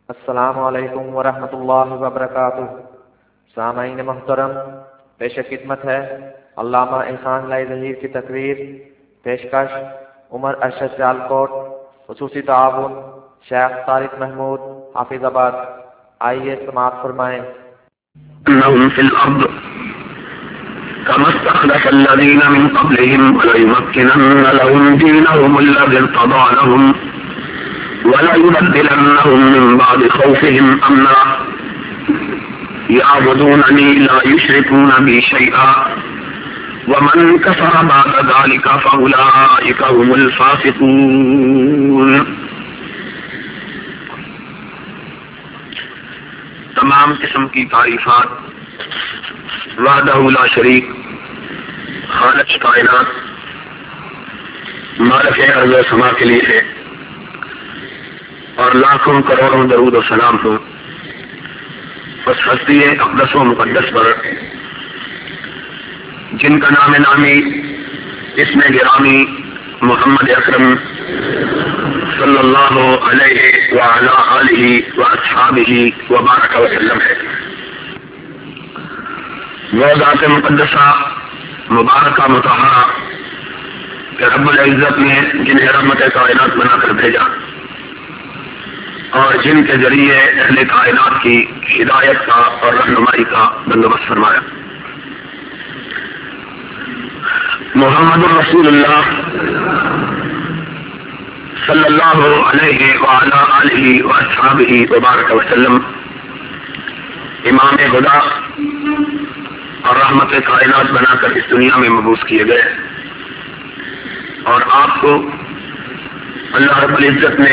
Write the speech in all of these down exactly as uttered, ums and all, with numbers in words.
السلام علیکم ورحمۃ اللہ وبرکاتہ۔ سامعین محترم، پیش خدمت ہے علامہ احسان لائی ظہیر کی تقریر۔ پیشکش عمر ارشد سیالکوٹ، خصوصی تعاون شیخ طارق محمود حافظ آباد۔ آئیے سماعت فرمائیں۔ انہم فی الارض کما استخلف الذین من قبلہم وليمکنن لهم دینہم الذی ارتضى لهم وَلَيُبَدِّلَنَّهُمْ مِنْ بَعْدِ خَوْفِهِمْ أَمْنًا يَعْبُدُونَنِي لَا يُشْرِكُونَ بِي شَيْئًا وَمَنْ كَفَرَ بَعْدَ ذَلِكَ فَأُولَئِكَ هُمُ الْفَاسِقُونَ۔ تمام قسم کی تعریفات وحدہ لا شریک خالق کائنات مالک ارض و سما کے لیے ہے، اور لاکھوں کروڑوں درود و سلام ہو اس ہستی اقدس و مقدس پر جن کا نام نامی اسم گرامی محمد اکرم صلی اللہ علیہ وعلی آلہ واصحابہ وبارک وسلم ہے۔ وہ ذات مقدسہ مبارکہ مطہرہ کہ رب العزت نے جنہیں رحمت کائنات بنا کر بھیجا اور جن کے ذریعے اہل کائنات کی ہدایت کا اور رہنمائی کا بندوبست فرمایا۔ محمد رسول اللہ صلی اللہ علیہ وعلی آلہ واصحابہ وبارک وسلم امام خدا اور رحمت کائنات بنا کر اس دنیا میں مبعوث کیے گئے، اور آپ کو اللہ رب العزت نے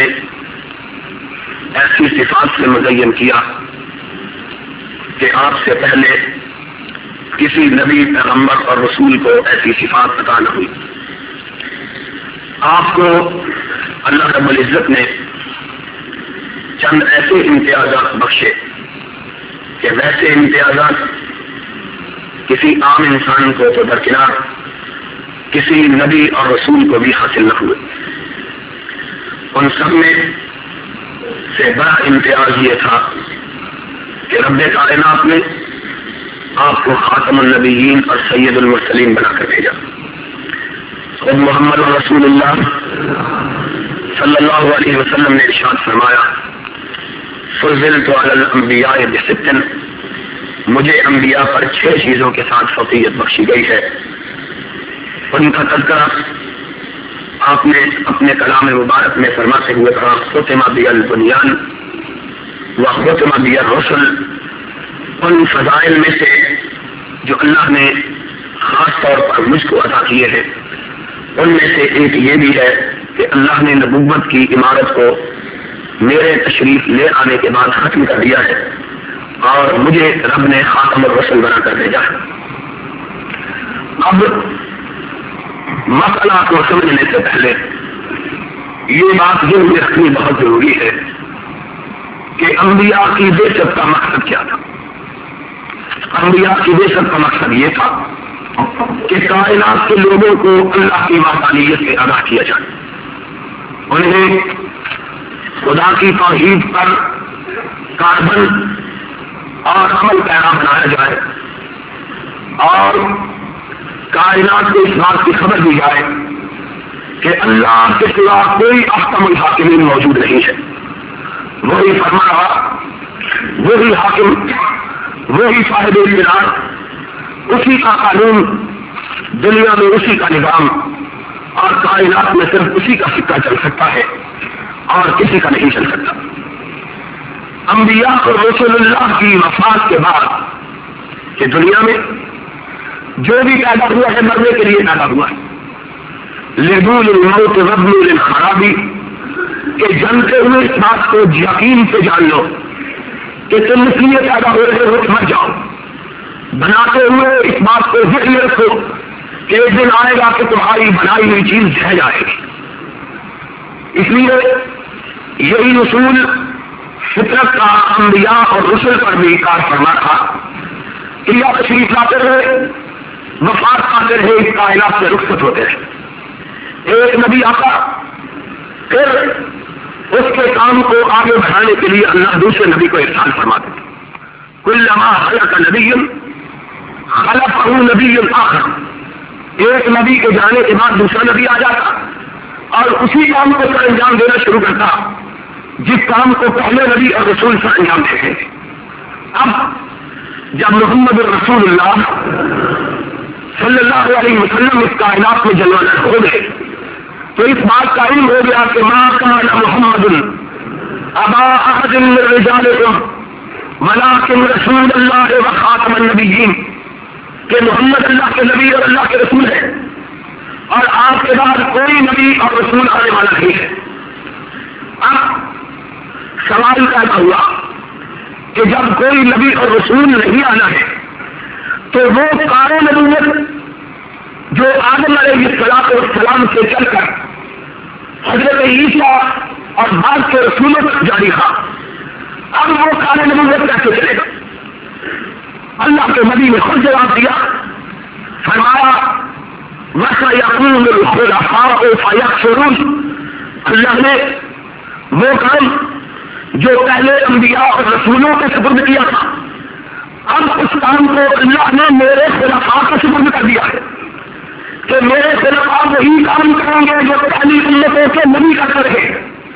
ایسی صفات سے مزین کیا کہ آپ سے پہلے کسی نبی پیغمبر اور رسول کو ایسی صفات عطا نہ ہوئی۔ آپ کو اللہ رب العزت نے چند ایسے امتیازات بخشے کہ ویسے امتیازات کسی عام انسان کو تو درکنار کسی نبی اور رسول کو بھی حاصل نہ ہوئے۔ ان سب میں سے بڑا امتیاز یہ تھا کہ رب کائنات نے آپ کو خاتم النبیین اور سید المرسلین بنا کر بھیجا۔ خود محمد رسول اللہ صلی اللہ علیہ وسلم نے ارشاد فرمایا، فضلت علی الانبیاء بست، مجھے انبیاء پر چھ چیزوں کے ساتھ فوقیت بخشی گئی ہے۔ ان کا تذکرہ آپ نے اپنے کلام مبارک میں فرماتے ہوئے کہا، ختم بی البنیان و ختم بی الرسل۔ ان فضائل میں سے جو اللہ نے خاص طور پر مجھ کو عطا کیے ہیں، ان میں سے ایک یہ بھی ہے کہ اللہ نے نبوت کی عمارت کو میرے تشریف لے آنے کے بعد ختم کر دیا ہے، اور مجھے رب نے خاتم الرسل بنا کر بھیجا ہے۔ اب مسئلہ کو سمجھنے سے پہلے یہ بات ذہن میں رکھنی بہت ضروری ہے کہ انبیاء کی بعثت کا مقصد کیا تھا۔ انبیاء کی بعثت کا مقصد یہ تھا کہ کائنات کے لوگوں کو اللہ کی وحدانیت سے آگاہ کیا جائے، انہیں خدا کی توحید پر کاربن اور عمل پیرا بنایا جائے، اور کائنات کو اس بات کی خبر دی جائے کہ اللہ کے سوا کوئی احکم الحاکمین موجود نہیں ہے۔ وہی فرما رہا، وہی حاکم، وہی صاحب اقتدار، اسی کا قانون، دنیا میں اسی کا نظام، اور کائنات میں صرف اسی کا سکہ چل سکتا ہے اور کسی کا نہیں چل سکتا۔ انبیاء اور رسول اللہ کی وفات کے بعد کہ دنیا میں جو بھی پیدا ہوا ہے مرنے کے لیے پیدا ہوا ہے، لدول الموت ربل للخرابی، کہ جلتے ہوئے اس بات کو یقین سے جان لو کہ تم اس لیے پیدا ہو رہے ہو مر جاؤ، بناتے ہوئے اس بات کو ذہن میں رکھو کہ ایک دن آئے گا کہ تمہاری بنائی ہوئی چیز ڈھہ جائے گی۔ اس لیے یہی اصول فطرت کا انبیاء اور رسل پر بھی کار فرما تھا کہ یا تشریف لاتے رہے، وفات پاتے رہے، اس کائنات سے رخصت ہوتے رہے۔ ایک نبی آتا، پھر اس کے کام کو آگے بڑھانے کے لیے اللہ دوسرے نبی کو ارسال فرما دیتے. کلما خلق نبی خلقہ نبی آخر. ایک نبی کے جانے کے بعد دوسرا نبی آ جاتا اور اسی کام کو سر انجام دینا شروع کرتا جس کام کو پہلے نبی اور رسول سر انجام دیتے تھے. اب جب محمد رسول اللہ صلی اللہ علیہ وسلم اس کائنات میں جلوہ ہو گئے تو اس بات کا علم ہو گیا کہ ما کان محمد ابا احد من رجالکم ولکن رسول اللہ و خاتم النبیین، کہ محمد اللہ کے نبی اور اللہ کے رسول ہے اور آپ کے بعد کوئی نبی اور رسول آنے والا نہیں ہے. اب سوال پیدا ہوا کہ جب کوئی نبی اور رسول نہیں آنا ہے تو وہ کار نبوت جو آدم علیہ الصلوۃ والسلام سے چل کر حضرت عیسیٰ اور بعد کے رسولوں تک جاری تھا، اب وہ کار نبوت کیسے چلے گا؟ اللہ کے نبی نے خود جواب دیا، فرمایا وَسَيَقُولُ الْخُلَفَاءُ فَيَكْفُرُونَ. اللہ نے وہ کام جو پہلے انبیاء اور رسولوں کے سپرد کیا تھا اب اس کام کو اللہ نے میرے خلفاء کے سپرد کر دیا ہے کہ میرے خلفاء وہی کام کریں گے جو پہلی امتوں کے نبی کرتے رہے.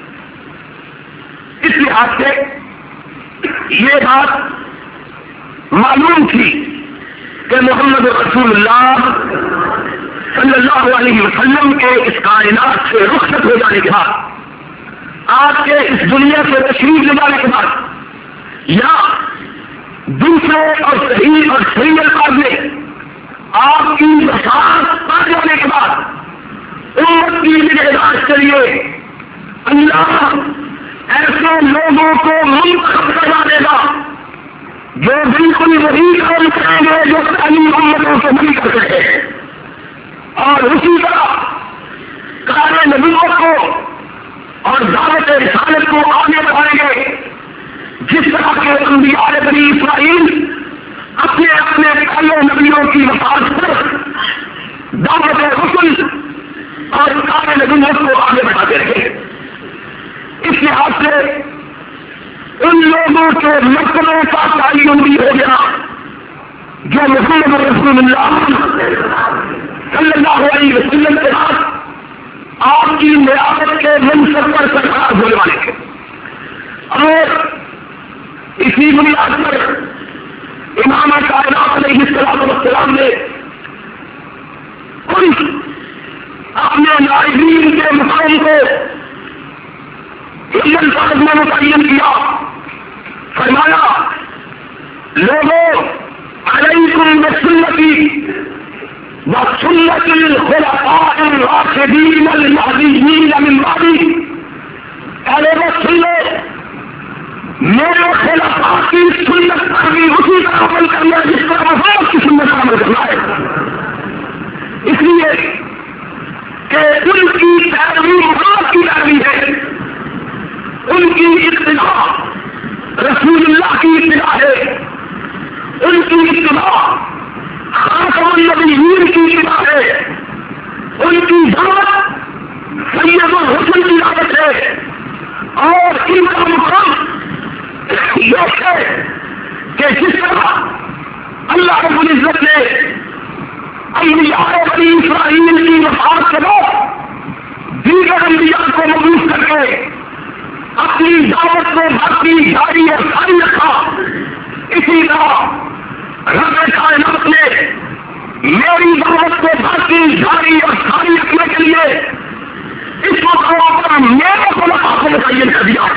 اس لحاظ سے یہ بات معلوم تھی کہ محمد رسول اللہ صلی اللہ علیہ وسلم کے اس کائنات سے رخصت ہو جانے کے بعد، آپ کے اس دنیا سے تشریف لے جانے کے بعد یا دوسرے اور صحیح اور صحیح الفاظ میں آپ کی وفات پا جانے کے بعد امت کی نگہداشت کے لیے اللہ ایسے لوگوں کو منتخب کروا دے گا جو بالکل وہی کام کریں گے جو پہلی امتوں سے نہیں کر سکے، اور اسی طرح کار نبوت کو اور دعوت رسالت کو آگے بڑھائیں گے جس طرح کے انبیاء بنی اسرائیل اپنے اپنے پہلے نبیوں کی وفات پر دعوت رسل اور کار نبوت کو آگے بڑھاتے رہے. اس لحاظ سے ان لوگوں کے مرتبے کا تعین بھی ہو گیا جو محمد رسول اللہ صلی اللہ علیہ وسلم کے بعد آپ کی نیابت کے منصب پر سرکار ہونے والے تھے. اور اسی بنیاد پر امام کائنات علیہ الصلوۃ والسلام نے اپنے نائبین کے مقام کو اس الفاظ میں متعین کیا، فرمایا لوگوں علیکم بسنتی وسنت الخلفاء الراشدین المہدیین من بعدی. اے لوگوں سن لو، میرے خلفاء کی سنت پر بھی اسی طرح عمل کرنا جس پر محمد کی سنت پر عمل کرنا ہے. اس لیے کہ ان کی پیروی محمد کی پیروی ہے، ان کی اتباع رسول اللہ کی اتباع ہے، ان کی اتباع خاتم النبیین کی اتباع ہے، ان کی دعوت سید الحسن کی دعوت ہے، اور ان کا مقام یہ ہے کہ جس طرح اللہ رب العزت نے انبیاء بنی اسرائیل کی وفات کے بعد دیگر انبیاء کو مبعوث کر کے اپنی دعوت کو باقی جاری اور ساری رکھا، اسی طرح رب کائنات نے میری دعوت کو باقی جاری اور ساری رکھنے کے لیے اس مقام پر میرے خلفاء کو متعین کر دیا.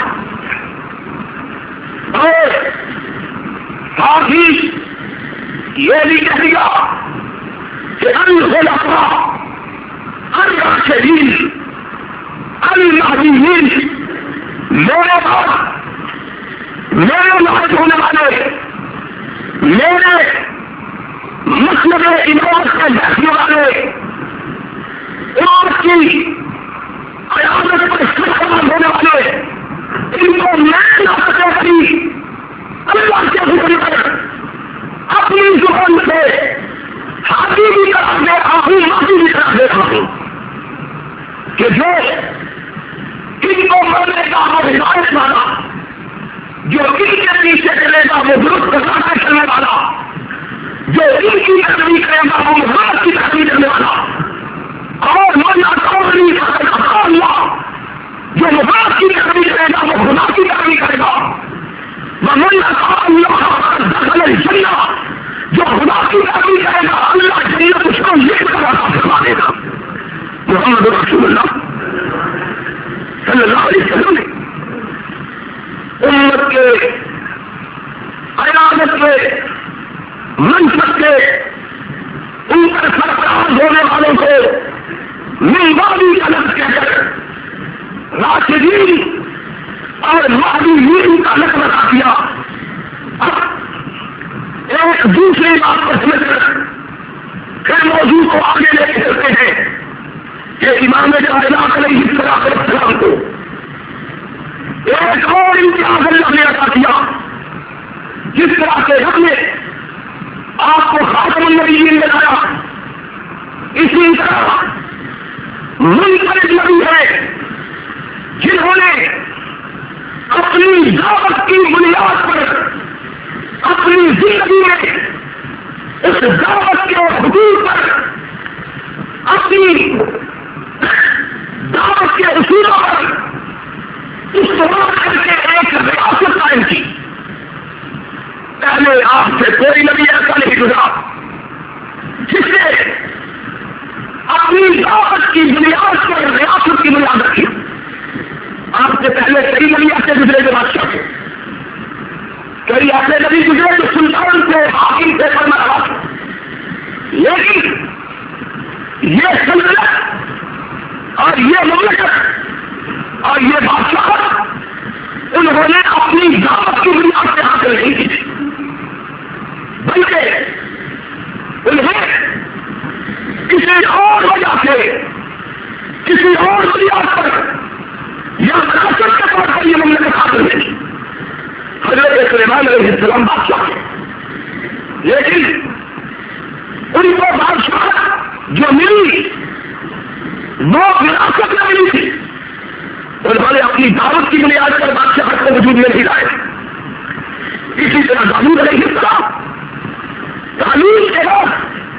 اور ساتھ ہی یہ بھی کہہ دیا کہ الخلفاء الراشدین المہدیین، میرے بعد میرے نائب ہونے والے، میرے مسلک امامت کے بیٹھنے والے، امامت کی قیادت پر استعمال ہونے والے، ان کو میں نہ کری اللہ کے حکم پر اپنی زبان سے حاضی بھی کرا دے رہا ہوں، حاضی بھی کرا دے رہا ہوں کہ جو ان کو میں نے گا وہ ہدایت والا، جو ان کے پیچھے چلے گا وہ درست راستہ چلنے والا، جو ان کی پیروی کرے گا وہ محمد کی پیروی کرنے والا، اور مولا قومی اللہ جو محمد کی پیروی کرے گا وہ خدا کی پیروی کرے گا، مولا اللہ جنہ جو خدا کی پیروی کرے گا اللہ جنت اس کو یہ طرح فرما دے گا۔ محمد رسول اللہ صلی اللہ علیہ وسلم نے امت کے قیادت کے منصب کے ان پر سرفراز ہونے والوں کو منباری کا لفظ کہہ کر راشدین اور مہدیین کا لفظ ادا کیا۔ اب ایک دوسری بات پر سمجھ کر پھر موضوع کو آگے لے کے چلتے ہیں کہ امام کائنات علیہ السلام کو ایک اور امتیاز اللہ نے عطا کیا، جس طرح سے رب نے آپ کو خاتم النبیین بنایا، اسی طرح منفرد نبی ہے جنہوں نے اپنی دعوت کی بنیاد پر اپنی زندگی میں اس دعوت کے حدود پر اپنی دعوت کے اصولوں پر استعمال کر کے ایک ریاست قائم کی۔ پہلے آپ سے کوئی نبی ایسا نہیں گزرا جس نے اپنی دعوت کی بنیاد پر ریاست کی بنیاد رکھی۔ آپ سے پہلے کئی نبی ایسے گزرے جو بادشاہ تھے، کئی ایسے نبی گزرے جو سلطان سے حاکم سے فرما رہا تھا، لیکن یہ سلطنت اور یہ مملکت اور یہ بادشاہ انہوں نے اپنی دعوت کی بنیاد سے حاصل نہیں کی تھی، بلکہ انہیں کسی اور وجہ سے کسی اور بنیاد پر یا وراثت کے طور پر یہ مملکت حاصل نہیں۔ حضرت سلیمان علیہ السلام بادشاہ تھے، لیکن ان کو بادشاہ جو ملی وہ وراثت میں ملی تھی، انہوں نے اپنی دعوت کی بنیاد پر بادشاہ کو وجود میں نہیں لائے۔ اسی طرح داؤد علیہ السلام تعلیم کے بعد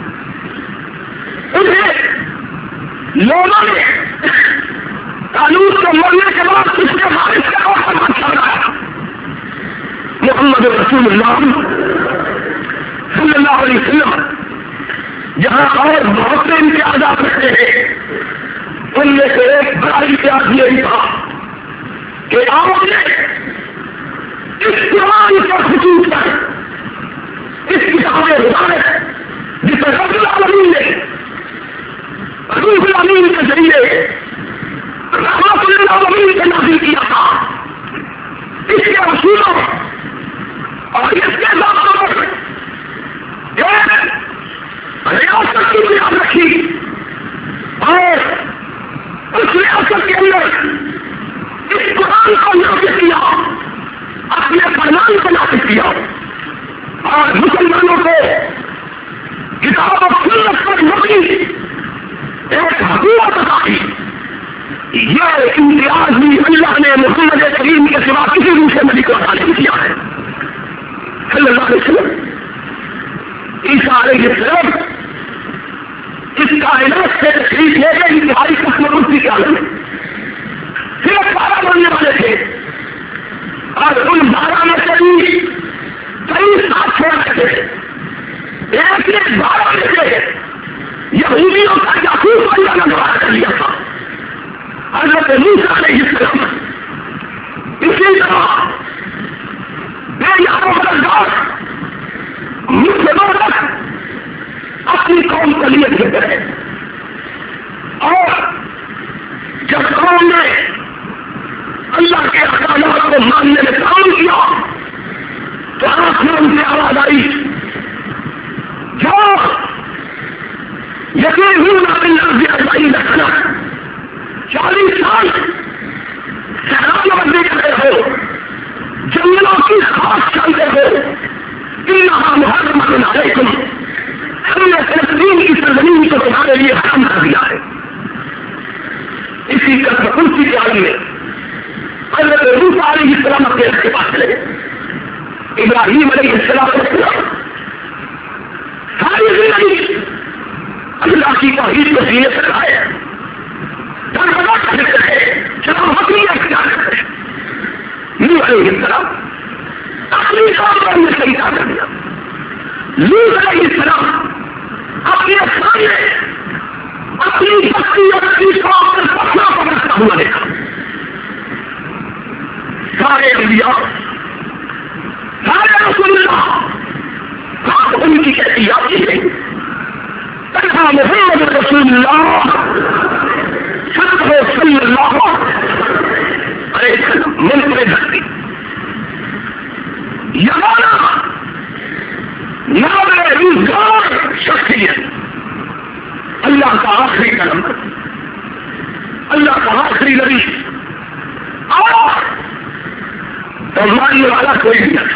انہیں لوگوں نے تعلیم کو مرنے کے بعد اس کے بارش کا اور بادشاہ بنایا۔ محمد رسول اللہ صلی اللہ علیہ وسلم جہاں اور بہت سے امتیازات رکھتے ہیں، ان میں سے ایک بڑا امتیاز یہی تھا کہ آپ نے اس قرآن کا خصوص پر اس کتاب ہدایت جسے رب العالمین نے روح الامین کے ذریعے رحمت للعالمین سے نازل کیا تھا، اس کے اصولوں اور اس کے ضابطوں پر ایک ریاست کی بنیاد رکھی اور اس ریاست کے اندر اس قرآن کو نافذ کیا، اپنے فرمان کو نافذ کیا اور مسلمانوں کو کتاب و سنت پر مبنی ایک حکومت عطا کی۔ یہ امتیاز بھی اللہ نے محمد کریم کے سوا کسی دوسرے نبی کو عطا نہیں کیا ہے صلی اللہ علیہ وسلم۔ عیسیٰ علیہ السلام اس کائنات سے تشریف لے گئے انتہائی قسم روسی کے عالم میں، صرف بارہ بننے والے تھے اور ان بارہ میں سے بھی کئی ساتھ چھوڑ رہے تھے، ایک ایک بارہ میں سے یہودیوں کا جاسوس بن جانا گوارا کر لیا تھا حضرت موسیٰ علیہ السلام۔ اسی طرح بے یار و مددگار مسلموں تک اپنی قوم کو لیے دیتے رہے، اور جب قوم نے اللہ کے احکامات کو ماننے میں کام کیا تو آسمان سے آواز آئی، جو یقین رکھنا چالیس سال سہران بندی کر رہے ہو، جنگلوں کی خاص چلتے ہو، محرم علیکم، ہم نے فلسطین کی سرزمین کو تمہارے لیے حرام کر دیا ہے۔ اسی طرح انسی کے عالم میں حضرت موسیٰ علیہ السلام اپنے رب کے پاس چلے گئے. ابراہیم علیہ السلام ساری زندگی اللہ کی توحید کو سینے سے لائے دربدہ کا ذکر ہے جب ہم اختیار کرتے ہیں. نوح علیہ السلام اپنی کام میں طریقہ کر دیا. لوط علیہ السلام اپنے سامنے اپنی بستی اور اپنی قوم پر پکڑا پکڑتا ہوا دیکھا. سارے انبیاء سارے رسول اللہ آپ ان کی کیفیات کی ہے. تنہا محمد رسول اللہ صلی اللہ علیہ وسلم ملک میں دھرتی یمانا نام روزگار شخصیت اللہ کا آخری قلم اللہ کا آخری نبی اور تو ماننے والا کوئی بھی نہ تھا.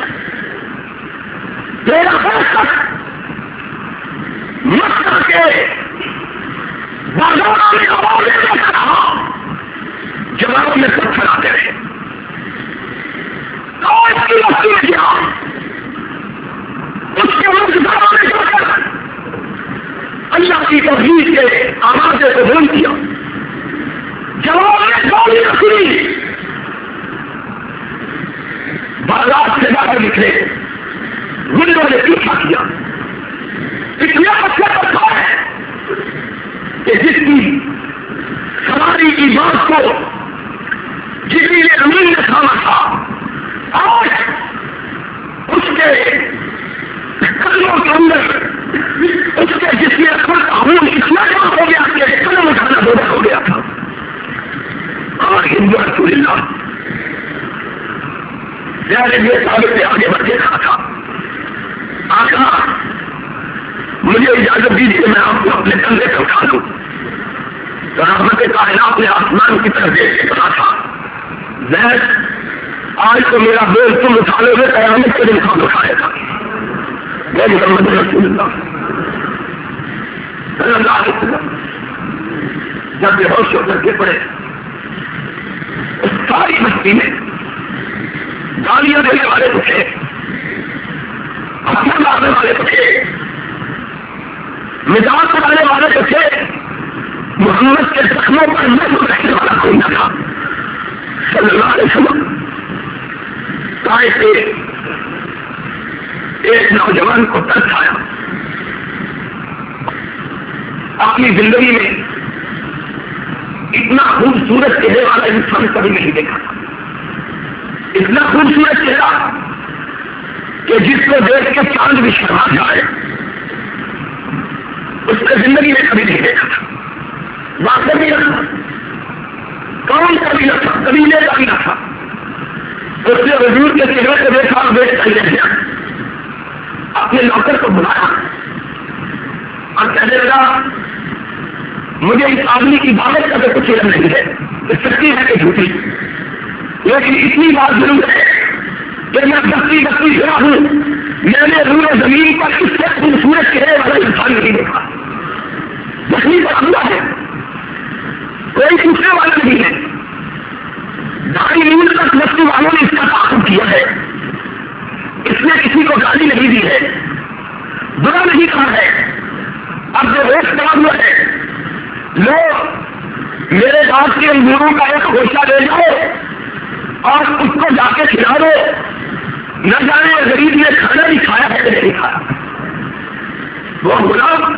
میرا فیصلہ مکہ کے بازاروں میں آوازیں دیتا رہا جوابوں میں پتھر آتے رہے اور اس کی بستی میں کیا اس کے روزگاروں میں جا کر اللہ کی توحید کے آوازیں کو بول دیا. جواب میں گاڑی رکھی بازار سے جا کر نکلے گنڈوں نے پیچھا کیا. اتنا اچھا کرتا ہے کہ جس کی سواری کی بات کو جس نے امین نے کھانا تھا اور اس کے قدموں کے اندر اس کے جس نے خون اتنا جمع ہو گیا کہ قدم اٹھانا بولا ہو گیا تھا. اور ہندو رسول اللہ میرے لیے ثابت سے آگے بڑھ کے کھا تھا. آقا مجھے اجازت دیجیے میں آپ کو اپنے کندھے پہ اٹھا دوں. تو رحمت کائنات نے آسمان کی طرف دیکھ کے کہا تھا زید آج تو میرا بول تم اٹھا لو گے قیامت کے دن کون اٹھائے گا. میں محمد رسول اللہ صلی اللہ علیہ وسلم جب بے ہوش ہو کر کے پڑے اس ساری بستی میں گالیاں دینے والے تو تھے اپنا مارنے والے تو تھے مزاج بنانے والے تو تھے. محمد کے زخموں پر محسوس رکھنے والا کوئی نہ تھا صلی اللہ علیہ وسلم. طائف کے ایک نوجوان کو ترس آیا. اپنی زندگی میں اتنا خوبصورت چہرے والا انسان کبھی نہیں دیکھا تھا. اتنا خوبصورت چہرہ کہ جس کو دیکھ کے چاند بھی شرما جائے اس نے زندگی میں کبھی نہیں دیکھا تھا. واقع بھی نہ تھا قوم کا بھی نہ تھا قبیلے کا بھی نہ تھا. اس نے حضور کے چہرے کو دیکھا اور بیٹھ کر لے گیا. اپنے نوکر کو بلایا اور کہنے لگا مجھے اس آدمی کی بابت کا تو کچھ علم نہیں ہے سچی ہے کہ جھوٹی لیکن اتنی بات ضرور ہے کہ میں بستی بستی گیا ہوں میں نے روح زمین پر اس سے خوبصورت چہرے والا انسان نہیں دیکھا. بستی کا حملہ ہے کوئی پوچھنے والا نہیں ہے. ڈھائی میل تک بستی والوں نے اس کا تعاقب کیا ہے. اس نے کسی کو گالی نہیں دی ہے برا نہیں کہا ہے. اب جو روز پڑا ہوا ہے لوگ میرے دانت کے انگوروں کا ایک گوشہ لے جاؤ اور اس کو جا کے کھلا دو. نہ جانے غریب نے کھانا بھی کھایا ہے کہ نہیں کھایا. وہ غلام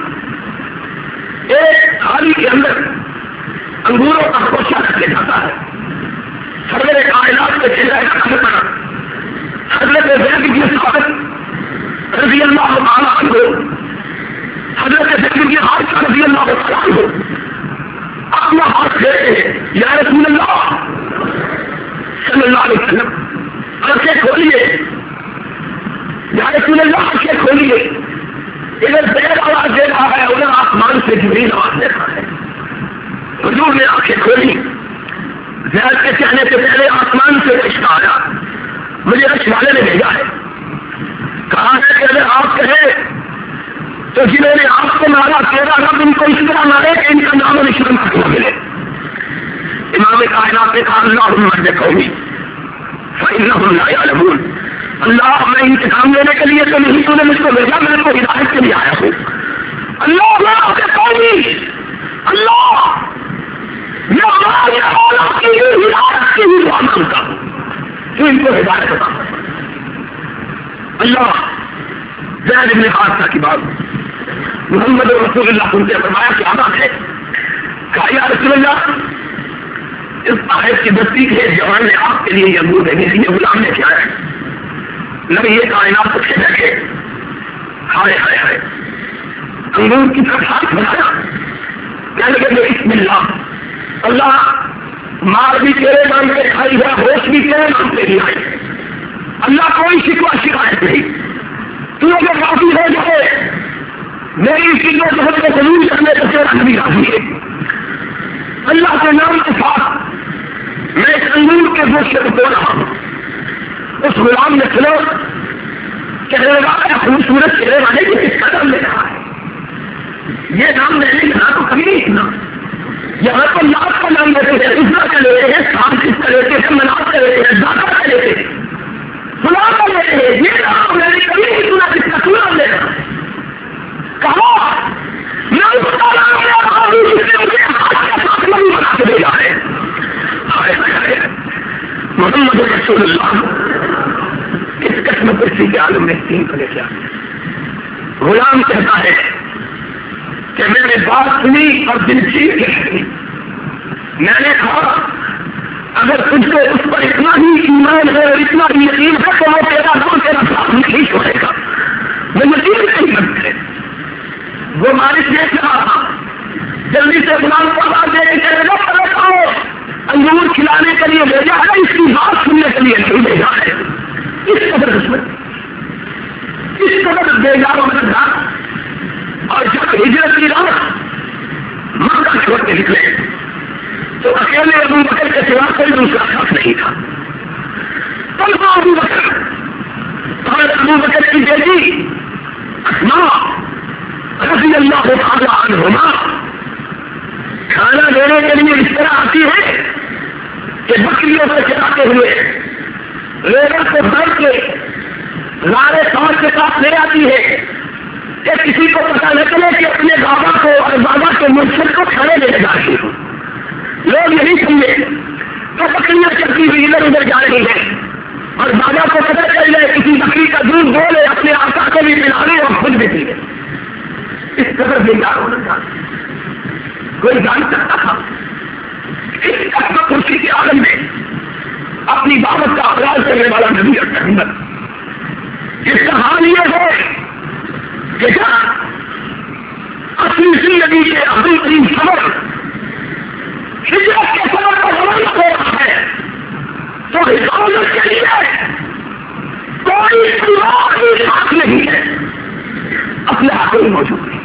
ایک تھالی کے اندر انگوروں کا گوشہ رکھ کے جاتا ہے. سرور کائنات کے چہرے کا کھانا پڑا حضرت زید کی صحابت رضی اللہ تعالیٰ عنہ حضرت زید کی عائشہ رضی اللہ تعالیٰ عنہ اپنا ہاتھ دیتے یا رسول اللہ صلی اللہ علیہ وسلم آنکھیں کھولیے یا رسول اللہ آنکھیں کھولیے. ادھر زید آواز دے رہا ہے ادھر آسمان سے جبریل آواز دے رہا ہے. حضور نے آنکھیں کھولی. زید کے کہنے سے پہلے آسمان سے رشتہ آیا مجھے رش والے نے بھیجا ہے. کہا ہے کہ اگر آپ کہیں تو جنہوں نے آپ کو مارا تیرا رب ان کو اس طرح مارے کہ ان کا نام و نشان تک نہ ملے. امام کائنات نے کہا اللہ مرد قومی فإنهم لا يعلمون. اللہ میں انتقام لینے کے لیے تو نہیں تو نے مجھ کو بھیجا, میں تو ہدایت کے لیے آیا ہوں. اللہ میں آپ کے قومی اللہ میں ہمارے اولاد کی ہدایت کی بھی دعا مانگتا ہوں تو ان کو ہدایت عطا فرما. اللہ زید بن حارثہ کی بات محمد رسول اللہ سنتے فرمایا کیا بات ہے؟ کہا یا رسول اللہ اس آیت کی بستی کے جوان نے آپ کے لیے یہ انگور دینے کے لیے غلام نے کیا ہے. نبی یہ کائنات کو کھیل کے ہائے ہائے ہائے انگور کی طرف ہاتھ بنایا, کہنے لگے بسم اللہ, اللہ مار بھی تیرے نام پہ کھائی ہے, ہوش بھی تیرے نام پہ ہی آئی, اللہ کوئی شکوہ شکایت نہیں. تو اگر راضی ہو جائے میری چیزوں کو ہم کو قبول کرنے کو تیرا نبی راضی ہے. اللہ کے نام کے ساتھ میں اس انگور کے گوشے کو توڑ رہا ہوں. اس غلام نے سنو کہنے لگا خوبصورت چہرے والے کو کس کا نام لے رہا ہے؟ یہ نام میں نے یہاں تو کبھی نہیں سنا. یہاں تو لات کا نام لیتے ہیں, عزا کا لیتے ہیں, سام کس کا لیتے ہیں, مناف کا لیتے ہیں, دادا کا لیتے ہیں, غلام کا لیتے ہیں. یہ نام میں نے کبھی نہیں سنا کس کا نام لے رہا ہے. کہا میں اس کا نام لے رہا ہوں جس نے مجھے ہاتھ کے ساتھ نہیں بنا کے بھیجا ہے. ہائے ہائے محمد رسول اللہ اس قسم کرسی کے عالم میں تین کو لے کے آئے. غلام کہتا ہے کہ میں نے بات سنی اور دل چیز کے سنی. میں نے کہا اگر تجھ کو اس پر اتنا ہی ایمان ہے اور اتنا ہی یقین ہے تو وہ تیرا نام تیرا ساتھ نہیں چھوڑے گا. وہ یقین نہیں کرتے. وہ مالک دیکھ رہا تھا, جلدی سے غلام کو آواز دے کے کہنے لگا پہلے کھاؤ, انگور کھلانے کے لیے بھیجا ہے, اس کی بات سننے کے لیے نہیں بھیجا ہے. اس قدر قسمت, اس قدر بیگار مددگار. اور جب ہجرت کی رات مکہ چھوڑ کے نکلے تو اکیلے ابو بکر کے سوا کوئی دوسرا ساتھ نہیں تھا. طلحہ ابو بکر اور ابو بکر کی بیٹی اسماء رضی اللہ تعالی عنہما کھانا دینے کے لیے اس طرح آتی ہے کہ بکریوں سے چلاتے ہوئے لیبر کو بھر کے لارے سانس کے ساتھ لے آتی ہے کہ کسی کو پتا نہ چلے کہ اپنے بابا کو اور بابا کے مرشد کو کھانے دینے جا رہی ہوں. لوگ یہی سمجھے تو بکریاں چلتی ہوئی ادھر ادھر جا رہی ہیں اور بابا کو پتہ چل جائے کسی بکری کا دودھ دو لے, اپنے آقا کو بھی پلا لے اور خود بھی پی لے. اس قدر بیکار ہونا تھا کوئی جان سکتا تھا. اس قسم کرسی کے عالم میں اپنی دعوت کا اخراج کرنے والا نبی اور پیغمبر, جس کا حال یہ ہے کہ اپنی زندگی کے اہم ترین سبب ہجرت کے سبب پر روانہ ہو رہا ہے تو حفاظت کے لیے کوئی سراغ بھی ساتھ نہیں ہے, اپنے آپ کوئی موجود نہیں.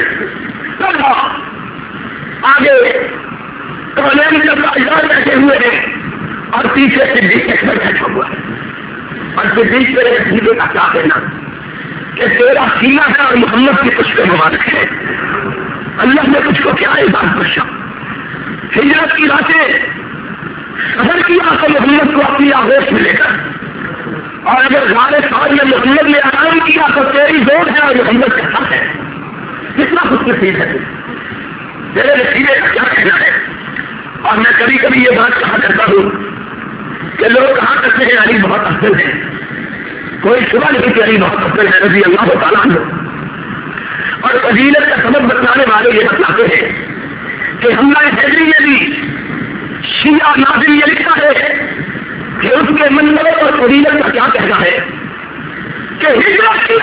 آگے کالین میں جب راجدار بیٹھے ہوئے ہیں اور پیچھے صدیق اکبر بیٹھا ہوا ہے اور صدیق میرے سیدھے کا کیا کہنا کہ تیرا سینہ ہے اور محمد کی کچھ پہ مبارک ہے. اللہ نے کچھ کو کیا اعزاز بخشا. ہجرت کی راتیں سفر کیا تو محمد کو اپنی آغوش ملے گا, اور اگر غار سال میں محمد نے آرام کیا تو تیری زور ہے اور محمد کا ساتھ ہے. کتنا خوش نصیب ہے تیرے نصیبے کا کیا کہنا ہے. اور میں کبھی کبھی یہ بات کہا کرتا ہوں کہ لوگ کہاں کرتے ہیں علی بہت افضل ہے, کوئی شبہ نہیں کہ علی بہت افضل ہے رضی اللہ تعالیٰ عنہ. اور فضیلت کا سبب بتلانے والے یہ بتلاتے ہیں کہ حملہ حیدری میں بھی شیعہ ناظم یہ لکھتا ہے کہ اس کے منظر اور فضیلت کا کیا کہنا ہے کہ ہجرت کی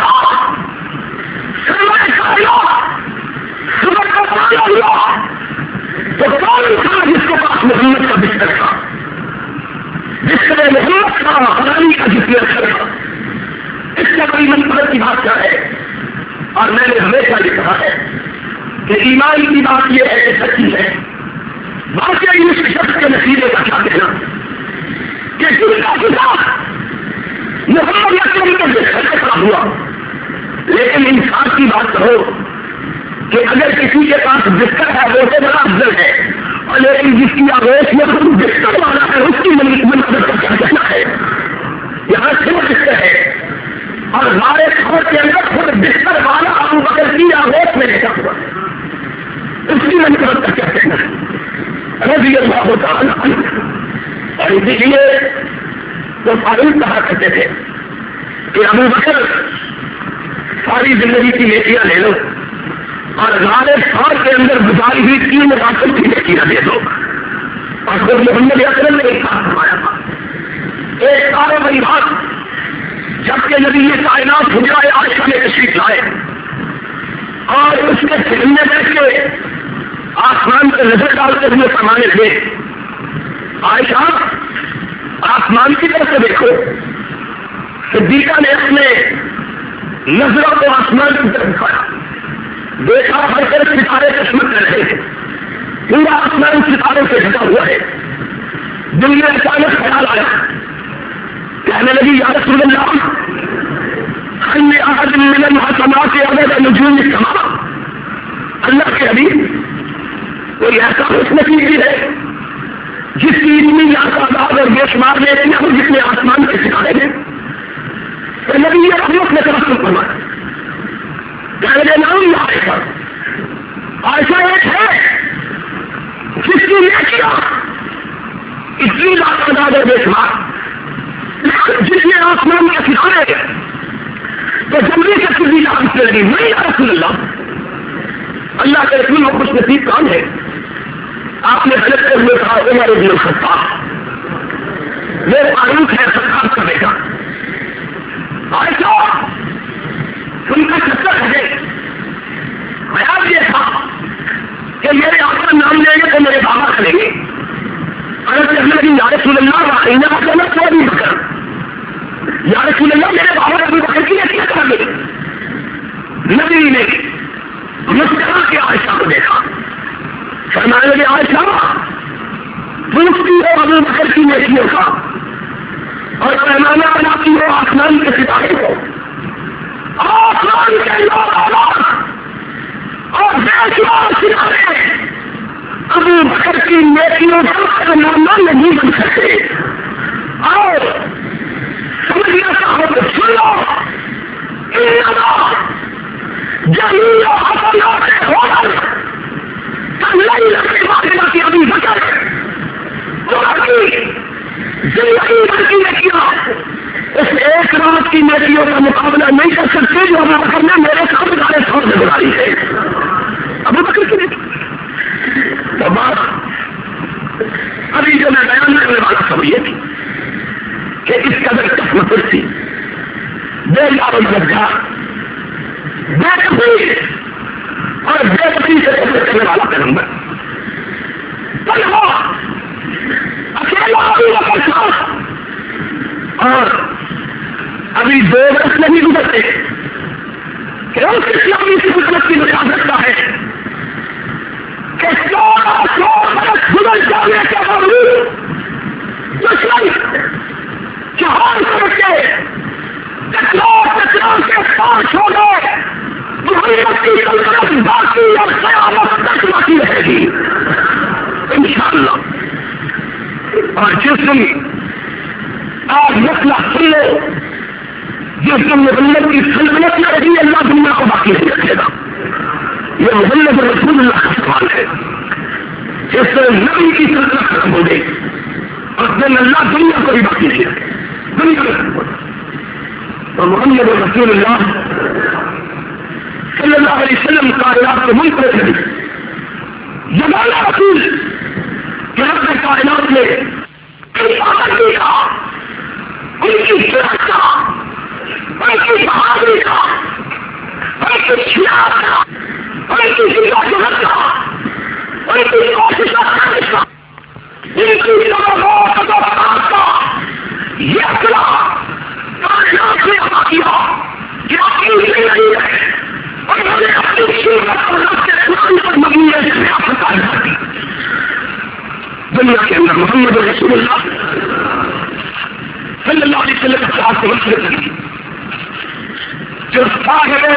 تو کون تھا جس کے پاس محمد کا بستر تھا, جس طرح محمد کا حرامی کا جس میں اثر تھا. اس کا کوئی منصبت کی بات کیا ہے. اور میں نے ہمیشہ یہ کہا ہے کہ ایمان کی بات یہ ہے کہ سچی ہے. واقعی اس شخص کے نصیبے کا کیا کہنا کہ جس کا کتاب محمد اکرم کے بستر سے کھڑا ہوا, لیکن انسان کی بات کرو کہ اگر کسی کے پاس بستر ہے وہ تو بڑا افضل ہے, اور لیکن جس کی آغوش میں خود بستر والا ہے اس کی منصبت کا کیا کہنا ہے. یہاں خود بستر ہے اور ہمارے خبر کے اندر خود بستر والا ابو بکر کی آغوش میں لیٹا ہوا ہے. اس کی منقبت کا کیا کہنا ہے؟ رضی اللہ تعالیٰ عنہ. اور اسی لیے وہ فاروق کہا کرتے تھے کہ ابو بکر ساری زندگی کی نیکیاں لے لو اور ہمارے سال کے اندر گزاری ہوئی تین راتوں کی نیکیاں دے دو. اور خود محمد اکرم نے ایک بات فرمایا تھا, ایک سارے بڑی بات, جبکہ نبی یہ کائنات حجرہ عائشہ میں تشریف لائے اور اس کے سجن میں بیٹھ کے آسمان پہ نظر ڈالتے ہوئے فرمانے لگے, عائشہ آسمان کی طرف سے دیکھو. صدیقہ نے اپنے نظروں کو آسمان کی طرف دکھایا, دیکھا ہر طرف ستارے چشمک کر رہے ہیں, پورا آسمان ستاروں سے ڈھکا ہوا ہے. دل میں اچانک خیال آیا, کہنے لگی یا رسول اللہ ہم نے احد من المحسنات عدد نجوم السماء, اللہ کے حبیب کوئی ایسا خوش نصیب بھی ہے جس کی اتنی تعداد اور بے شمار میں اتنا ہو جتنے آسمان کے ستارے ہیں. تو نبی یہ رحمت نے تبسم فرمایا, کہنے لگے نام یا عائشہ, عائشہ ایک ہے جس کی نیکیاں اتنی تعداد اور بے شمار جس میں آسمان کے ستارے ہیں. تو جلدی سے کسی نام سے لگی, نہیں یا رسول اللہ, اللہ کے رسول خوش نصیب کون ہے؟ آپ نے غلط کر ہوئے کہا عمر بن الخطاب, وہ فاروق ہے سرکار کا بیٹا. عائشہ ان کا چکر ہے, خیال یہ تھا کہ میرے آپ کا نام لیں گے تو میرے بابا کریں گے. اگر کہنے لگی یا رسول اللہ واقعی کا کہنا کوئی نہیں بکر, یا رسول اللہ میرے بابا ابو بکر کی ایسی کر دے. نبی نے مسکرا کے عائشہ کو دیکھا, فرمانے لگے عائشہ پوچھتی ہو ابو بکر کی نیکیوں کا اور پیمانہ بناتی ہو آسمان کے ستارے کو, آسمان کے لوگ اور بے شمار ستارے ابو بکر کی نیکیوں کا پیمانہ نہیں بن سکتے. اور سمجھنا چاہو تو سن لو, جمیل حسنات ہوگا نہیں لگے واقعہ کی ابھی بکر جو زندگی بھر کی نیکیاں اس ایک رات کی نیکیوں کا مقابلہ نہیں کر سکتے جو ابو بکر نے میرے ساتھ سارے سور سے گزاری ہے. ابو بکر کی نیکی تو بات ابھی جو میں بیان کرنے والا سب یہ تھی کہ اس قدر قسم کرسی بے یار لگا بے کبھی اور بے کبھی سے قدر کرنے والا پیغمبر اکیلا ابھی وقت اور ابھی دو برس نہیں گزرتے کہ اس اسلامی کی حکومت کی نجات رکھتا ہے کہ چودہ سو برس گزر جانے کے باوجود دشمن جہاں کر کے کچرا کچرا کے ساتھ ہو گئے محمد کی سلطنت باقی اور قیامت تک باقی رہے گی انشاءاللہ. اور جس دن آج مسئلہ سن لو, جس دن محمد کی سلطنت میں رہی اللہ دنیا کو باقی نہیں رکھے گا. یہ محمد رسول اللہ کا سوال ہے. جس دن نبی کی سلطنت ختم ہو گئی اس دن اللہ دنیا کو بھی باقی نہیں رکھے دنیا میں. تو محمد رسول اللہ صلی اللہ علیہ وسلم کائنات کے ملک میں تھے, زمانہ رسول کہ رب کائنات میں ان کا ان کی سرحد کا ان کی بہادری کا ان کی شیار کا ان کی زندہ جہت کا ان کی کوشش کا ان کی سبب کا یہ اصلا کائنات میں ادا کیا کہ اپنی زندگی ہے انہوں نے اپنی شیرت اور رب کے قرآن پر مبنی ہے جس میں آپ بتایا دی دنیا کے اندر محمد رسول اللہ صلی اللہ علیہ وسلم کے ساتھ سے وصل کری جو صاحب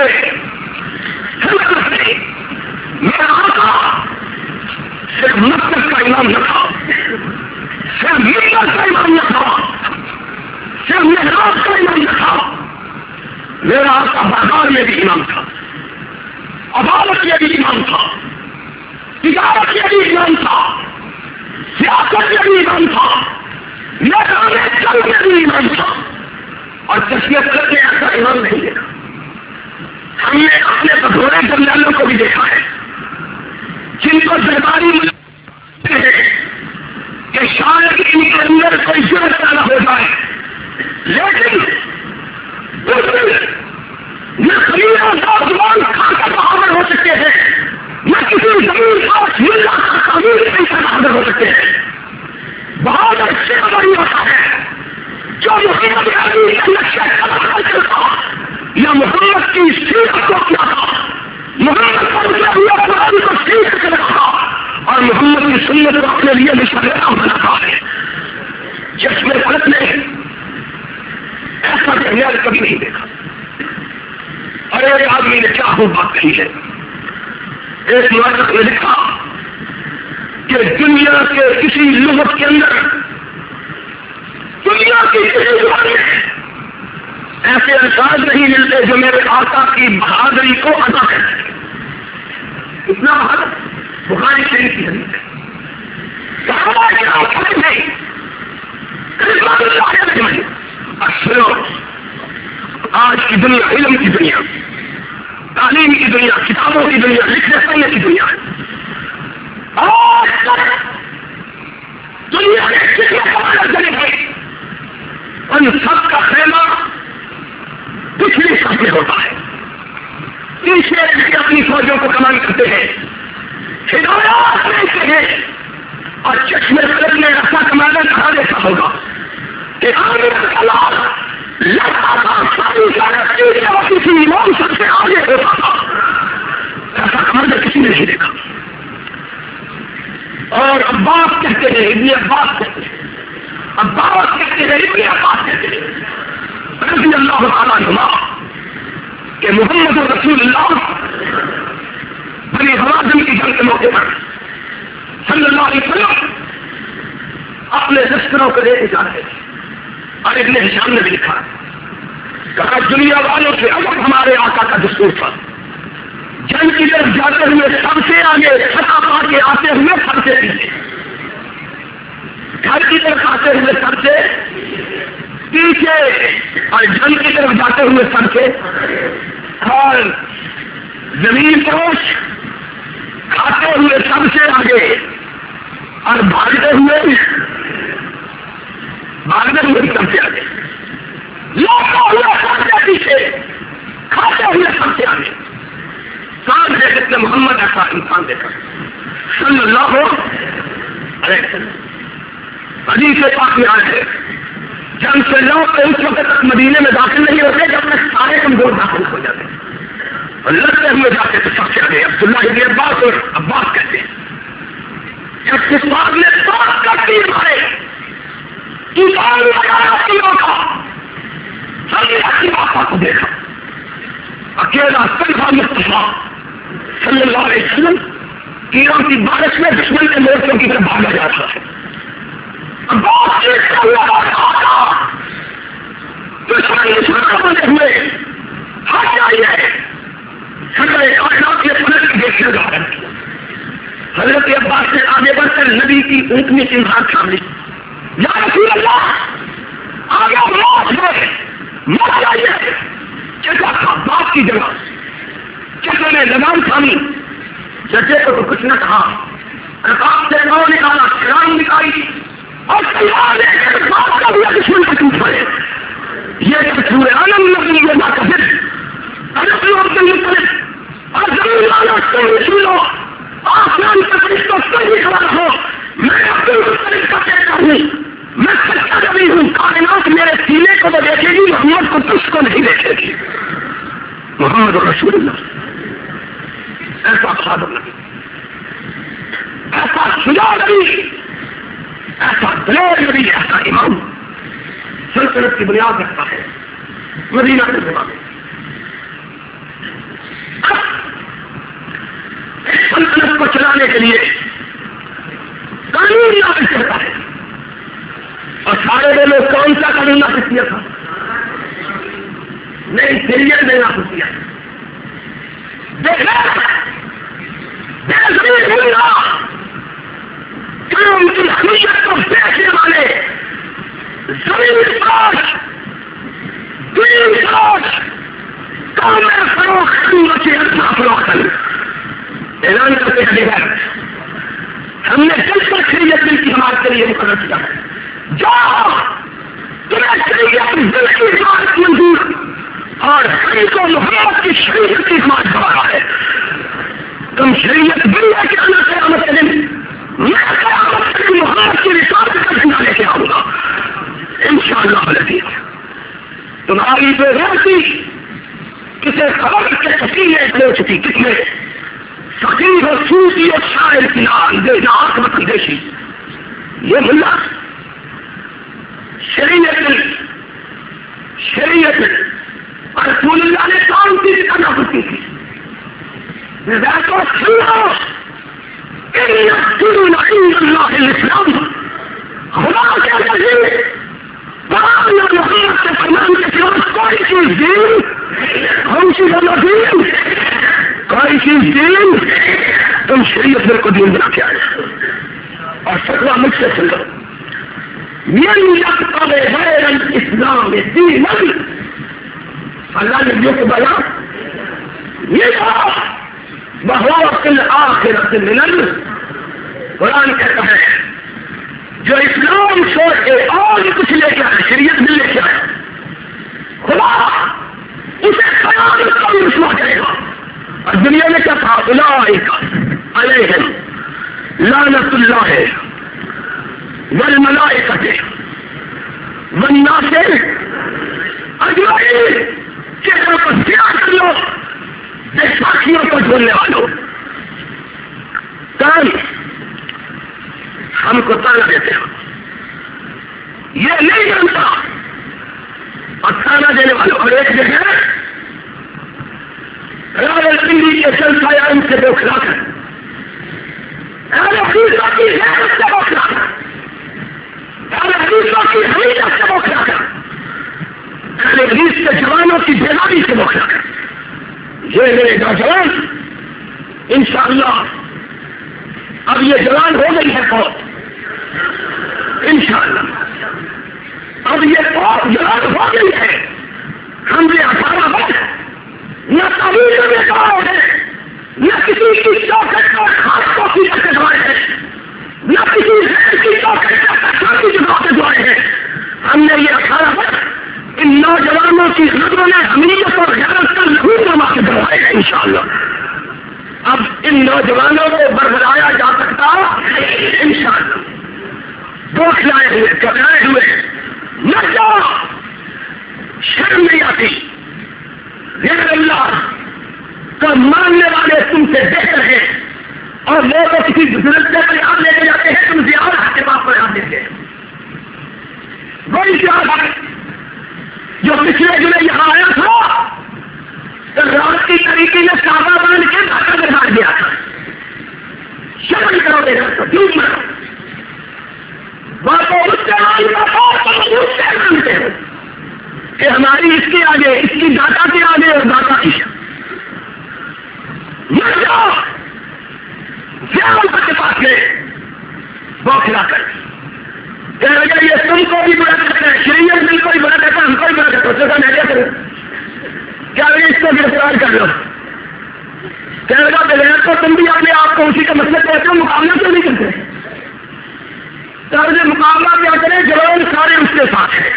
ہے میرا آقا صرف مسجد کا امام نہ تھا, صرف ملت کا امام نہ تھا, صرف محراب کا امام تھا، میرا آقا بازار میں بھی امام تھا، عدالت میں بھی امام تھا، تجارت میں بھی امام تھا، سیاست میں بھی امام تھا، میدان جنگ میں بھی امام تھا، اور تشریف کرنے ایسا امام نہیں دیکھا۔ ہم نے اپنے بھگوڑے جنرلوں کو بھی دیکھا ہے جن کو سرکاری ہے کہ شاید ان کے اندر کوئی جرت پیدا ہو جائے، لیکن نہ خلیل زبان کھا کر بہادر ہو سکتے ہیں، نہ کسی زمین کا ملا کا قانون نہیں کر بہادر ہو سکتے ہیں۔ بہادر سے بڑی ہوتا ہے جو محمد علی کا نقشہ قدم پر چلتا یا محمد کی سیرت کو کیا تھا، محمد کو کیا ہوا قرآن کو سیرت کے رکھا اور محمد کی سنت کو اپنے لیے نشان بناتا ہے۔ جس میں غلط نے ایسا کہنا کبھی نہیں دیکھا۔ ارے آدمی نے کیا خوب بات کہی ہے، ایک مورخ نے لکھا کہ دنیا کے کسی لغت کے اندر، دنیا کے کسی زبان میں ایسے الفاظ نہیں ملتے جو میرے آقا کی بہادری کو ادا کرتے ہیں۔ اتنا بہادر بخاری شریف کی حدیث ہے۔ سنو، آج کی دنیا علم کی دنیا، تعلیم کی دنیا، کتابوں کی دنیا، لکھنے پڑھنے کی دنیا ہے۔ آج دنیا میں کتنے کمال جگہ ہے، ان سب کا خیمہ پچھلی سب میں ہوتا ہے۔ پیچھے اپنی فوجوں کو کمان کرتے ہیں، ہدایات لیتے ہیں، اور چشمے فلک میں ایسا کمانا کہاں دیکھا ہوگا کہ لڑتا تھا کسی امام سب سے آگے ہوتا تھا، ایسا کمانا کسی نے نہیں دیکھا۔ اور عباس کہتے ہیں، ابن عباس کہتے ہیں، عباس کہتے ہیں، ابن عباس کہتے ہیں رضی اللہ تعالیٰ عنہما کہ محمد رسول اللہ بنی حوازن کی جنگ کے موقع پر صلی اللہ علیہ وسلم اپنے لشکروں کو لے کے جا رہے تھے، اور ابن ہشام نے بھی لکھا، کہا دنیا والوں سے اگر ہمارے آقا کا دستور تھا جنگ کی طرف جاتے ہوئے سب سے آگے، فتح پا کے آتے ہوئے سب سے پیچھے، گھر کی طرف آتے ہوئے سب سے پیچھے، اور جنگ کی طرف جاتے ہوئے سب سے، اور زمین پوش کھاتے ہوئے سب سے آگے، اور بھاگتے ہوئے بھاگتے ہوئے سب سے آگے، لوٹا ہوا سب سے پیچھے، کھاتے ہوئے سب سے آگے۔ ساتھ دیکھتے محمد ایسا انسان دیکھا صلی اللہ علیہ وسلم۔ حدیث پاک میں آئے جنگ سے لوٹ کے اس وقت تک مدینے میں داخل نہیں ہوتے جب تک سارے کمزور داخل ہو جاتے ہیں، اور لڑتے ہوئے جاتے تو سب سے آگے عبداللہ ابن عباس اور عباس کہتے ہیں۔ جب اس بات نے بات کر تیر مارے ایمان لگایا تیروں کا، سب نے اپنی آقا کو دیکھا اکیلا صرف مصطفیٰ صلی اللہ علیہ وسلم تیروں کی بارش میں دشمن کے مورچوں کی طرف بھاگا جا رہا ہے۔ ہوئے ہٹ جائیے، کائنات کے پلٹ کی دیکھنے جا رہے ہیں۔ حضرت عباس سے آگے بڑھ کر نبی کی اونٹنی کی ہاتھ تھام لی، یا رسول اللہ آگے موت ہے، مر جائیے۔ چچا تھا باپ کی جگہ، چچا نے لگام تھامی، چچے کو تو کچھ نہ کہا، رکاب سے نو نکالا، شرام نکالی، اور تیار ہے باپ کا بھی دشمن کو ٹوٹ پڑے۔ یہ تصور عالم نبی یہ بات کر ارب لوگ دل کرے اور زمین والا سن سنو، آسمان کا فرشتہ سن ہی کھڑا رہو، میں اپنے مختلف کا کہتا ہوں، میں سچا نبی ہوں، کائنات میرے سینے کو تو دیکھے گی، محمد کو تجھ کو نہیں دیکھے گی۔ محمد رسول اللہ ایسا بہادر نبی، ایسا شجاع نبی، ایسا دلیر نبی، ایسا امام سلطنت کی بنیاد رکھتا ہے مدینہ کے زمانے میں۔ سلطنت کو چلانے کے لیے قانون نافذ کرتا ہے، اور سارے دنوں کون سا قانون نافذ کیا تھا؟ نہیں، شریعت نے نافذ کیا. دیکھنا ان کی حقیقت کو بیچنے والے زمین ساز دین ساز کام فروخت کے اپنا فروخت اعلان کرتے ہیں. دیکھا ہم نے کل تک شریعت دل کی حمایت کے لیے مقرر کیا ہے. جاؤ تمہیں شریعت دل کی حمایت منظور اور حقیق و محمد کی شریعت کی حمایت کر رہا ہے. تم شریعت دل لے کے آنا قیامت کے دن، میں قیامت کے دن محمد کی رسالت کا جھنڈا لے کے آؤں گا انشاءاللہ العزیز. تمہاری بے غیرتی کسے خبر کے وسیلے لے چکی، کس نے فقیر اور صوفی اور شاعر کی نام دے ناک متدیشی. یہ ملا شریعت شریعت رسول اللہ نے کون سی کرنا ہوتی تھی؟ اسلام خدا کیا کہتے محمد کے فرمان کے خلاف کوئی چیز دین، کون سی بنا دین، کوئی چیز دین. تم شریعت میرے کو دین بنا کے آئے اور فتوا مجھ سے سن لو. غیر الاسلام دین، اللہ نے جو بنا یہ کہا بہت الآخرت من قرآن کہتا ہے جو اسلام چھوڑ کے اور کچھ لے کے آئے، شریعت بھی لے کے آئے، خدا اسے قیامت کا بھی رسوا کرے گا. اور دنیا میں کیا تھا؟ اولئک علیہم لعنت اللہ والملائکۃ والناس اجمعین. چہروں کو سیاہ کر لو، بیساکھیوں کو جھولنے والوں. کل ہم کو تانا دیتے ہو، یہ نہیں جانتا، اور تانا دینے والوں. اور ایک جگہ راول پنڈی کے چلتا ہے ان سے بوکھلا کر حدیثوں کی حیرت سے بوکھلا کر حدیثوں کی حقیقت سے بوکھلا کر حدیث کے جوانوں کی بیداری سے بوکھلا کر. یہ میرے نوجوان انشاءاللہ اب یہ جوان ہو گئی ہے فوج انشاءاللہ، اب یہ فوج جوان ہو گئی ہے. ہم نے اٹھارہ برس نہ تعلیم میں کہا ہے، نہ کسی کی چوکٹ کا خاص کو کی رکھے دوائے ہیں، نہ کسی کی چوکٹ کا کی جگہ سے دوائے ہیں. ہم نے یہ اٹھارہ برس ان نوجوانوں کی نظروں نے حمیت اور غیرت کا لہو جما کے بنوائے ہیں انشاءاللہ. اب ان نوجوانوں کو برگلایا جا سکتا انشاءاللہ. بوکھلائے ہوئے گھبرائے ہوئے نہ جاؤ، شرم نہیں آتی. غیر اللہ کا ماننے والے تم سے بہتر ہیں، اور وہ تو کسی بزرگ سے یاد لے کے جاتے ہیں، تم زیادہ کے پاس پر یاد دیتے ہیں. وہی زیادہ جو پچھلے جمعے یہاں آیا تھا تو رات کی طریقے میں کعبہ باندھ کے دھاکہ میں ڈال دیا تھا. شرم کرو دے گا تو جھوٹ مرو، باتوں اس سے مانتے ہو کہ ہماری اس کے آگے، اس کی داتا کے آگے اور داتا کی کے پاس گئے بوکھلا کر کہنے لگے یہ تم کو بھی بڑا کرتا ہے، شریعت دل کو بھی بڑا کرتا ہے، ہم کو بھی بڑا کرتا ہے. اس میں کیا کروں؟ کیا لگے اس کو گرفتار کر لو. کہنے لگا بغیر تو تم بھی اپنے آپ کو اسی کا مطلب کہتے ہو، مقابلہ کیوں نہیں کرتے؟ طرز مقابلہ کیا کریں؟ جوان سارے اس کے ساتھ ہیں،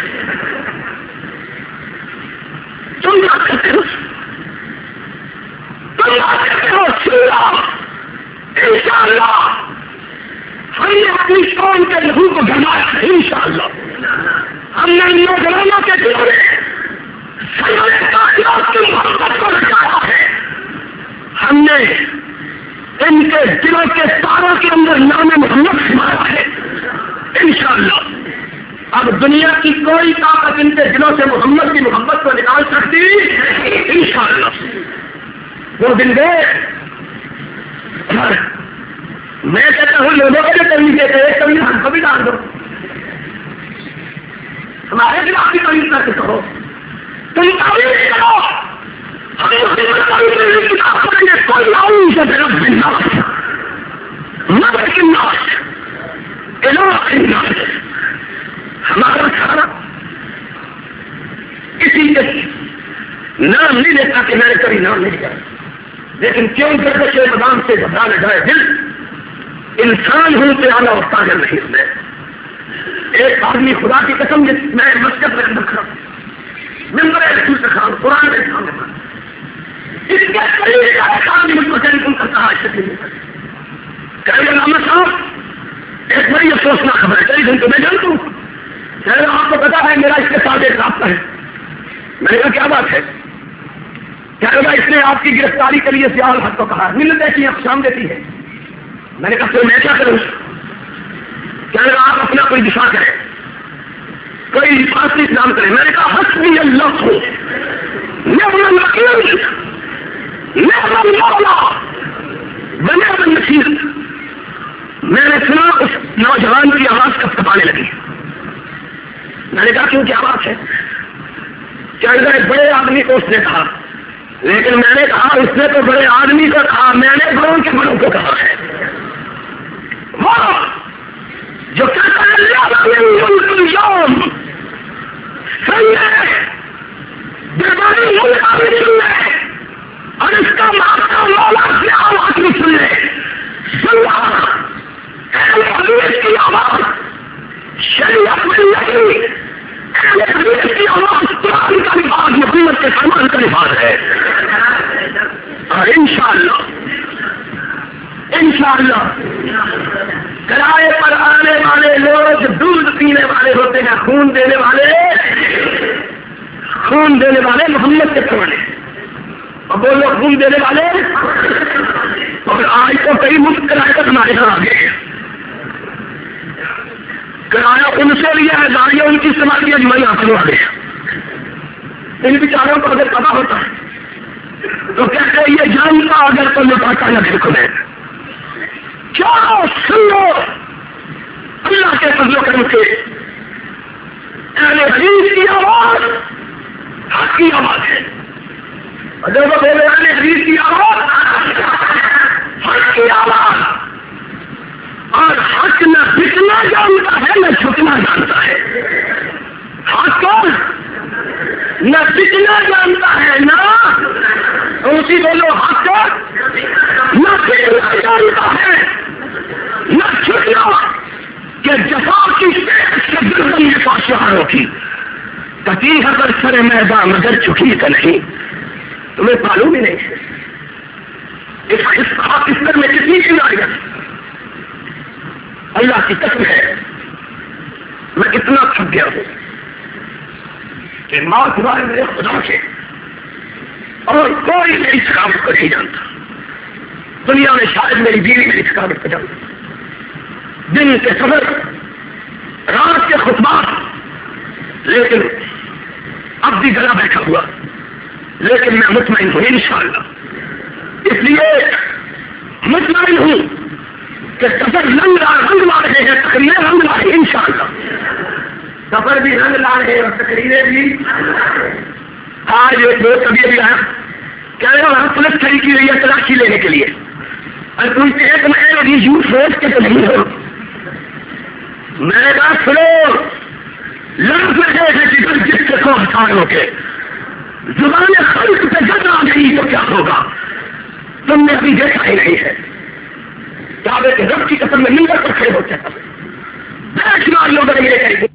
تم کیا کرتے ہو؟ تم کیا کرتے ہو؟ سیدھا انشاءاللہ ہم نے اپنی قوم کے لہو کو گھمایا ہے انشاءاللہ. ہم نے ان نوجوانوں کے دلوں میں کائنات کی محبت کو لگایا ہے. ہم نے ان کے دلوں کے تاروں کے اندر نام محمد سمایا ہے انشاءاللہ. اب دنیا کی کوئی طاقت ان کے دلوں سے محمد کی محبت کو نکال سکتی انشاءاللہ. وہ دن گئے. میں کہتا ہوں لوگوں کو جو کمی دیتے ہیں کمی ہم کو بھی ڈال دو. ہمارے خلاف بھی تعریف کر کے کہو، تم تعریف کرو، کوئی لاؤں سے طرف الناس مدد الناس الہ الناس، ہمارا سارا کسی کے نام نہیں لیتا کہ میں نے کبھی نام نہیں لیا، لیکن کیوں گردش بادام سے گھبرا نہ جائے دل، انسان ہوں تو اعلیٰ اور تاجر نہیں میں۔ ایک آدمی خدا کی قسم میں مسجد میں اندر کھڑا ممبر رسول سے کھڑا قرآن کے سامنے پڑھا، اس کے قریب کا ایک آدمی مجھ کو ٹیلیفون کرتا ہے شکل میں کہہ رہے محمد صاحب ایک بڑی افسوسناک خبر ہے، ٹیلیفون تو میں جانتا ہوں، کہہ رہے آپ کو پتا ہے میرا اس کے ساتھ ایک رابطہ ہے۔ میں نے کہا کیا بات ہے؟ کہہ رہا اس نے آپ کی گرفتاری کے لیے سیاہ الحق کو کہا، ملت ایسی اقسام دیتی ہے۔ میں نے کہا پھر میں کیا کروں؟ کہہ رہا آپ اپنا کوئی دفاع کریں، کوئی حفاظتی اسلام کریں۔ میں نے کہا حسبی اللہ ہو نعم الوکیل نعم المولا ونعم النصیر۔ میں نے سنا اس نوجوان کی آواز کب کپانے لگی۔ میں نے کہا کیوں کیا بات ہے؟ کیا ایک بڑے آدمی کو اس نے کہا، لیکن میں نے کہا اس نے تو بڑے آدمی کو کہا، میں نے بڑوں کے بڑوں کو کہا ہے۔ وہ جو کہتا ہے اور اس کا ماتا مولا سے آواز بھی سن لے، سن رہا کی آواز شریعت میں نہیں، کی آواز قرآن کا لفاظ محمد کے فرمان کا لفاظ ہے۔ اور انشاءاللہ انشاءاللہ کرائے پر آنے والے لوگ دودھ پینے والے ہوتے ہیں، خون دینے والے خون دینے والے محمد کے فرمان ہیں۔ اور بولو خون دینے والے، اور آج تو کئی مفت کرائے تک ہمارے یہاں آ گئے، کرایہ ان سے لیا ہے، گاڑیاں ان کی استعمال کیا جمعی یہاں پر آ گئے۔ ان بیچاروں کو اگر پتا ہوتا تو کہتے یہ جانتا اگر تو لٹاتا نہ بالکل ہے۔ چلو سن لو اللہ کے فضل و کرم سے اہل حدیث کی آواز حق کی آواز ہے، اگر وہ بولے اہل حدیث کی آواز حق کی آواز، اور حق نہ بکنا جانتا ہے نہ چھپنا جانتا ہے، حق نہ بکنا جانتا ہے نہ اسی بولو حق نہ بکنا جانتا ہے نہ چھپنا، کہ جفا کی سے گردن کے پاس شہروں کی کتی ہے پر سر میدان مگر چکی تو نہیں، تمہیں معلوم ہی نہیں ہے اس پاکستان میں کتنی چنگاریاں۔ اللہ کی قسم ہے میں اتنا تھک گیا ہوں کہ ماں سوائے میرے خدا سے اور کوئی میری ثقافت کو نہیں جانتا، دنیا میں شاید میری بیوی میری ثقافت کو جانتا، دن کے سفر رات کے خطبات، لیکن اب بھی گلا بیٹھا ہوا، لیکن میں مطمئن ہوں انشاءاللہ، اس لیے مطمئن ہوں کہ سفر رنگ لا رنگ لا رہے ہیں، تقریریں رنگ لا رہے ہیں انشاءاللہ، سفر بھی رنگ لا رہے ہیں اور تقریریں بھی۔ آج ایک دوست ابھی ابھی آیا، کہہ رہے وہاں پولیس کھڑی کی رہی ہے تلاشی لینے کے لیے، اور پوچھتے ہیں تم اے لگی جھوٹ فوج کے تو نہیں ہو؟ میں نے کہا سنو لڑ رہے ہیں جدھر جس سے کو ہتھیاروں کے زبان خلق پہ جد آ گئی تو کیا ہوگا، تم نے ابھی دیکھا ہی نہیں ہے۔ کعبے کے رب کی قسم میں ممبر پر کھڑے ہوتے ہیں، بے شمار لوگ میرے